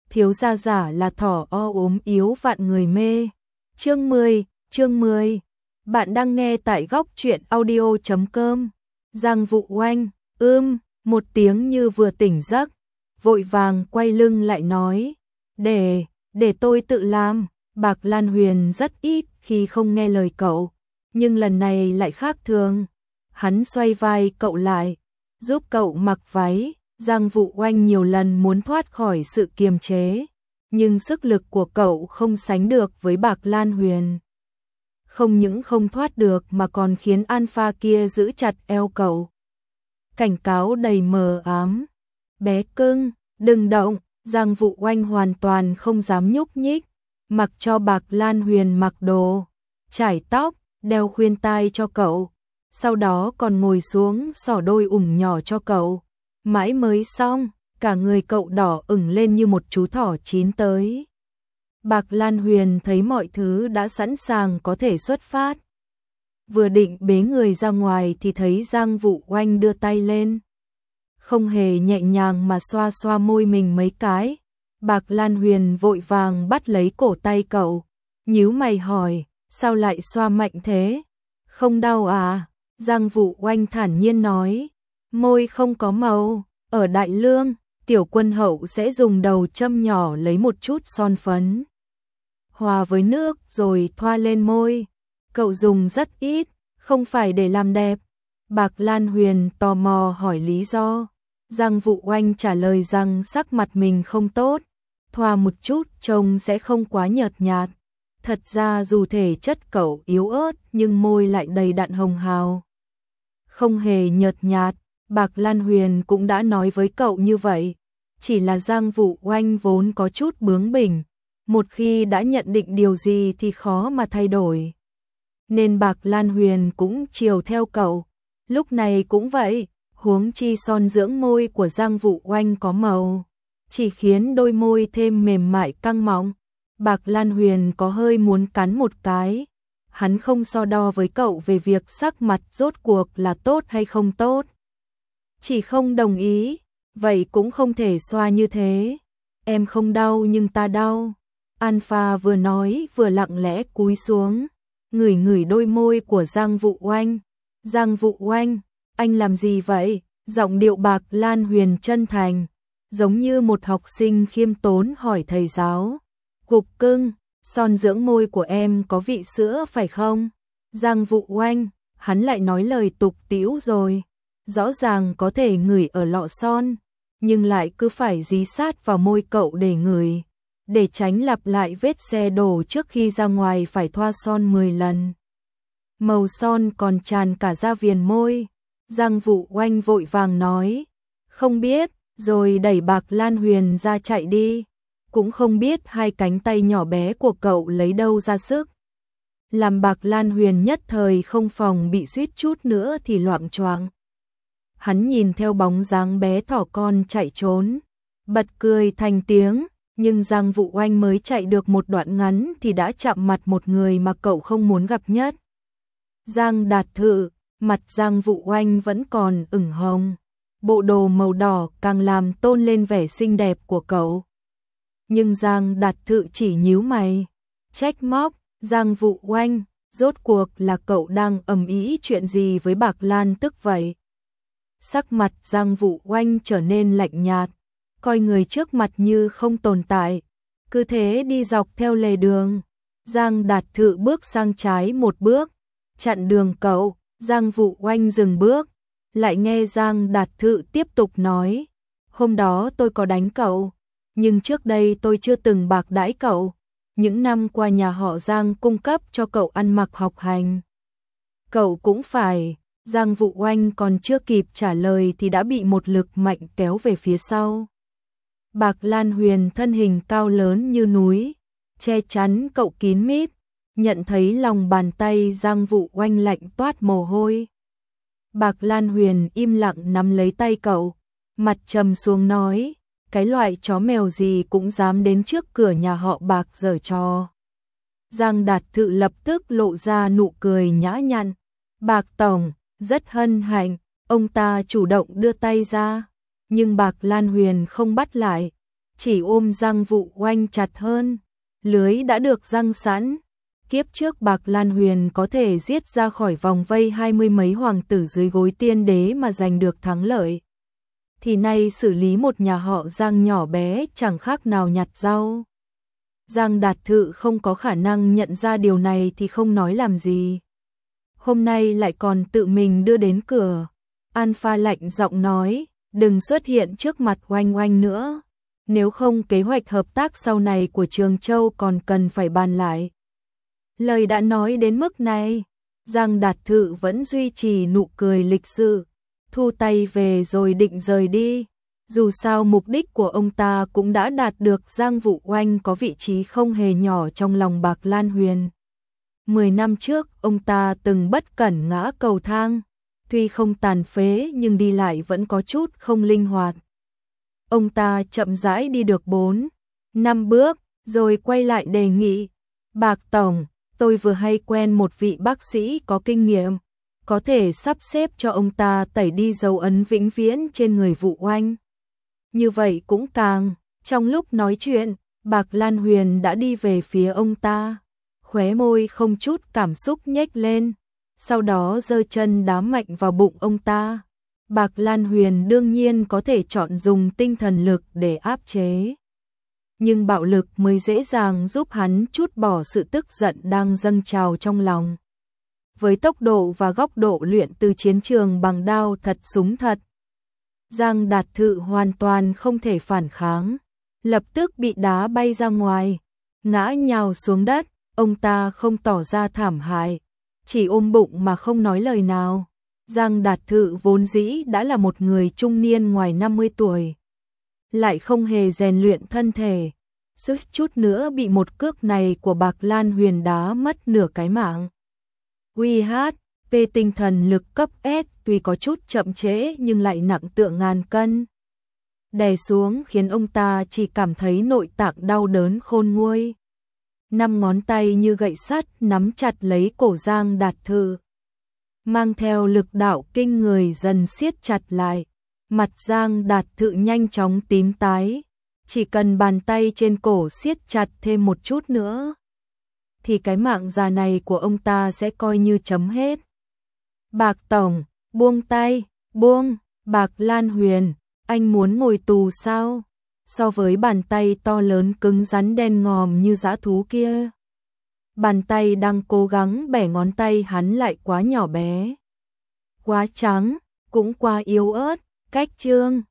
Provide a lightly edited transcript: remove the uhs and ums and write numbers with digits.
thiếu gia giả là thỏ o ốm yếu vạn người mê. Chương 10. Bạn đang nghe tại góc truyện audio.com. Giang Vũ Oanh, một tiếng như vừa tỉnh giấc, vội vàng quay lưng lại nói, để tôi tự làm. Bạc Lan Huyền rất ít khi không nghe lời cậu, nhưng lần này lại khác thường. Hắn xoay vai cậu lại, giúp cậu mặc váy. Giang Vũ Oanh nhiều lần muốn thoát khỏi sự kiềm chế, nhưng sức lực của cậu không sánh được với Bạc Lan Huyền. Không những không thoát được mà còn khiến alpha kia giữ chặt eo cậu. Cảnh cáo đầy mờ ám. Bé cưng, đừng động. Giang Vũ Oanh hoàn toàn không dám nhúc nhích, mặc cho Bạc Lan Huyền mặc đồ, chải tóc, đeo khuyên tai cho cậu, sau đó còn ngồi xuống xỏ đôi ủng nhỏ cho cậu. Mãi mới xong, cả người cậu đỏ ửng lên như một chú thỏ chín tới. Bạc Lan Huyền thấy mọi thứ đã sẵn sàng có thể xuất phát. Vừa định bế người ra ngoài thì thấy Giang Vũ Oanh đưa tay lên. Không hề nhẹ nhàng mà xoa xoa môi mình mấy cái. Bạc Lan Huyền vội vàng bắt lấy cổ tay cậu, nhíu mày hỏi, sao lại xoa mạnh thế? Không đau à? Giang Vũ Oanh thản nhiên nói, môi không có màu, ở Đại Lương, tiểu quân hậu sẽ dùng đầu châm nhỏ lấy một chút son phấn, hòa với nước rồi thoa lên môi. Cậu dùng rất ít, không phải để làm đẹp. Bạc Lan Huyền tò mò hỏi lý do. Giang Vũ Oanh trả lời rằng sắc mặt mình không tốt, thoa một chút trông sẽ không quá nhợt nhạt. Thật ra dù thể chất cậu yếu ớt nhưng môi lại đầy đặn hồng hào, không hề nhợt nhạt. Bạc Lan Huyền cũng đã nói với cậu như vậy, chỉ là Giang Vũ Oanh vốn có chút bướng bỉnh, một khi đã nhận định điều gì thì khó mà thay đổi. Nên Bạc Lan Huyền cũng chiều theo cậu, lúc này cũng vậy, huống chi son dưỡng môi của Giang Vũ Oanh có màu, chỉ khiến đôi môi thêm mềm mại căng mọng. Bạc Lan Huyền có hơi muốn cắn một cái. Hắn không so đo với cậu về việc sắc mặt rốt cuộc là tốt hay không tốt, chỉ không đồng ý, vậy cũng không thể xoa như thế. Em không đau nhưng ta đau. Alpha vừa nói vừa lặng lẽ cúi xuống, ngửi ngửi đôi môi của Giang Vũ Oanh. Giang Vũ Oanh, anh làm gì vậy? Giọng điệu Bạc Lan Huyền chân thành, giống như một học sinh khiêm tốn hỏi thầy giáo. Cục cưng, son dưỡng môi của em có vị sữa phải không? Giang Vũ Oanh, hắn lại nói lời tục tĩu rồi. Rõ ràng có thể ngửi ở lọ son, nhưng lại cứ phải dí sát vào môi cậu để ngửi, để tránh lặp lại vết xe đổ trước khi ra ngoài phải thoa son 10 lần. Màu son còn tràn cả ra viền môi. Giang Vũ Oanh vội vàng nói, không biết, rồi đẩy Bạc Lan Huyền ra chạy đi. Cũng không biết hai cánh tay nhỏ bé của cậu lấy đâu ra sức, làm Bạc Lan Huyền nhất thời không phòng bị suýt chút nữa thì loạng choạng. Hắn nhìn theo bóng dáng bé thỏ con chạy trốn, bật cười thành tiếng, nhưng Giang Vũ Oanh mới chạy được một đoạn ngắn thì đã chạm mặt một người mà cậu không muốn gặp nhất. Giang Đạt Thự. Mặt Giang Vũ Oanh vẫn còn ửng hồng, bộ đồ màu đỏ càng làm tôn lên vẻ xinh đẹp của cậu. Nhưng Giang Đạt Thự chỉ nhíu mày, trách móc, Giang Vũ Oanh, rốt cuộc là cậu đang ầm ĩ chuyện gì với Bạc Lan tức vậy? Sắc mặt Giang Vũ Oanh trở nên lạnh nhạt, coi người trước mặt như không tồn tại, cứ thế đi dọc theo lề đường. Giang Đạt Thự bước sang trái một bước, chặn đường cậu. Giang Vũ Oanh dừng bước, lại nghe Giang Đạt Thự tiếp tục nói, hôm đó tôi có đánh cậu, nhưng trước đây tôi chưa từng bạc đãi cậu. Những năm qua nhà họ Giang cung cấp cho cậu ăn mặc học hành, cậu cũng phải. Giang Vũ Oanh còn chưa kịp trả lời thì đã bị một lực mạnh kéo về phía sau. Bạc Lan Huyền thân hình cao lớn như núi, che chắn cậu kín mít, nhận thấy lòng bàn tay Giang Vũ Oanh lạnh toát mồ hôi. Bạc Lan Huyền im lặng nắm lấy tay cậu, mặt trầm xuống nói, cái loại chó mèo gì cũng dám đến trước cửa nhà họ Bạc giở trò. Giang Đạt Thự lập tức lộ ra nụ cười nhã nhặn, Bạc tổng, rất hân hạnh. Ông ta chủ động đưa tay ra, nhưng Bạc Lan Huyền không bắt lại, chỉ ôm Giang Vũ Oanh chặt hơn. Lưới đã được giăng sẵn. Kiếp trước Bạc Lan Huyền có thể giết ra khỏi vòng vây 20 mấy hoàng tử dưới gối tiên đế mà giành được thắng lợi. Thì nay xử lý một nhà họ Giang nhỏ bé chẳng khác nào nhặt rau. Giang Đạt Thự không có khả năng nhận ra điều này thì không nói làm gì. Hôm nay lại còn tự mình đưa đến cửa. Alpha lạnh giọng nói, đừng xuất hiện trước mặt Oanh Oanh nữa. Nếu không kế hoạch hợp tác sau này của Trường Châu còn cần phải bàn lại. Lời đã nói đến mức này, Giang Đạt Thự vẫn duy trì nụ cười lịch sự, thu tay về rồi định rời đi. Dù sao mục đích của ông ta cũng đã đạt được. Giang Vũ Oanh có vị trí không hề nhỏ trong lòng Bạc Lan Huyền. 10 năm trước, ông ta từng bất cẩn ngã cầu thang, tuy không tàn phế nhưng đi lại vẫn có chút không linh hoạt. Ông ta chậm rãi đi được 4-5 bước, rồi quay lại đề nghị, Bạc Tổng, tôi vừa hay quen một vị bác sĩ có kinh nghiệm, có thể sắp xếp cho ông ta tẩy đi dấu ấn vĩnh viễn trên người Vũ Oanh. Như vậy cũng càng. Trong lúc nói chuyện, Bạc Lan Huyền đã đi về phía ông ta, khóe môi không chút cảm xúc nhếch lên, sau đó giơ chân đá mạnh vào bụng ông ta. Bạc Lan Huyền đương nhiên có thể chọn dùng tinh thần lực để áp chế, nhưng bạo lực mới dễ dàng giúp hắn trút bỏ sự tức giận đang dâng trào trong lòng. Với tốc độ và góc độ luyện từ chiến trường bằng đao thật súng thật, Giang Đạt Thự hoàn toàn không thể phản kháng, lập tức bị đá bay ra ngoài, ngã nhào xuống đất. Ông ta không tỏ ra thảm hại, chỉ ôm bụng mà không nói lời nào. Giang Đạt Thự vốn dĩ đã là một người trung niên ngoài 50 tuổi, lại không hề rèn luyện thân thể, suýt chút nữa bị một cước này của Bạc Lan Huyền đá mất nửa cái mạng. QH, tinh thần lực cấp S tuy có chút chậm trễ nhưng lại nặng tựa ngàn cân. Đè xuống khiến ông ta chỉ cảm thấy nội tạng đau đớn khôn nguôi. 5 ngón tay như gậy sắt nắm chặt lấy cổ Giang Đạt Thự, mang theo lực đạo kinh người dần siết chặt lại. Mặt Giang Đạt Thự nhanh chóng tím tái, chỉ cần bàn tay trên cổ siết chặt thêm một chút nữa, thì cái mạng già này của ông ta sẽ coi như chấm hết. Bạc Tổng, buông tay, buông. Bạc Lan Huyền, anh muốn ngồi tù sao? So với bàn tay to lớn cứng rắn đen ngòm như dã thú kia, bàn tay đang cố gắng bẻ ngón tay hắn lại quá nhỏ bé, quá trắng, cũng quá yếu ớt. Cách chương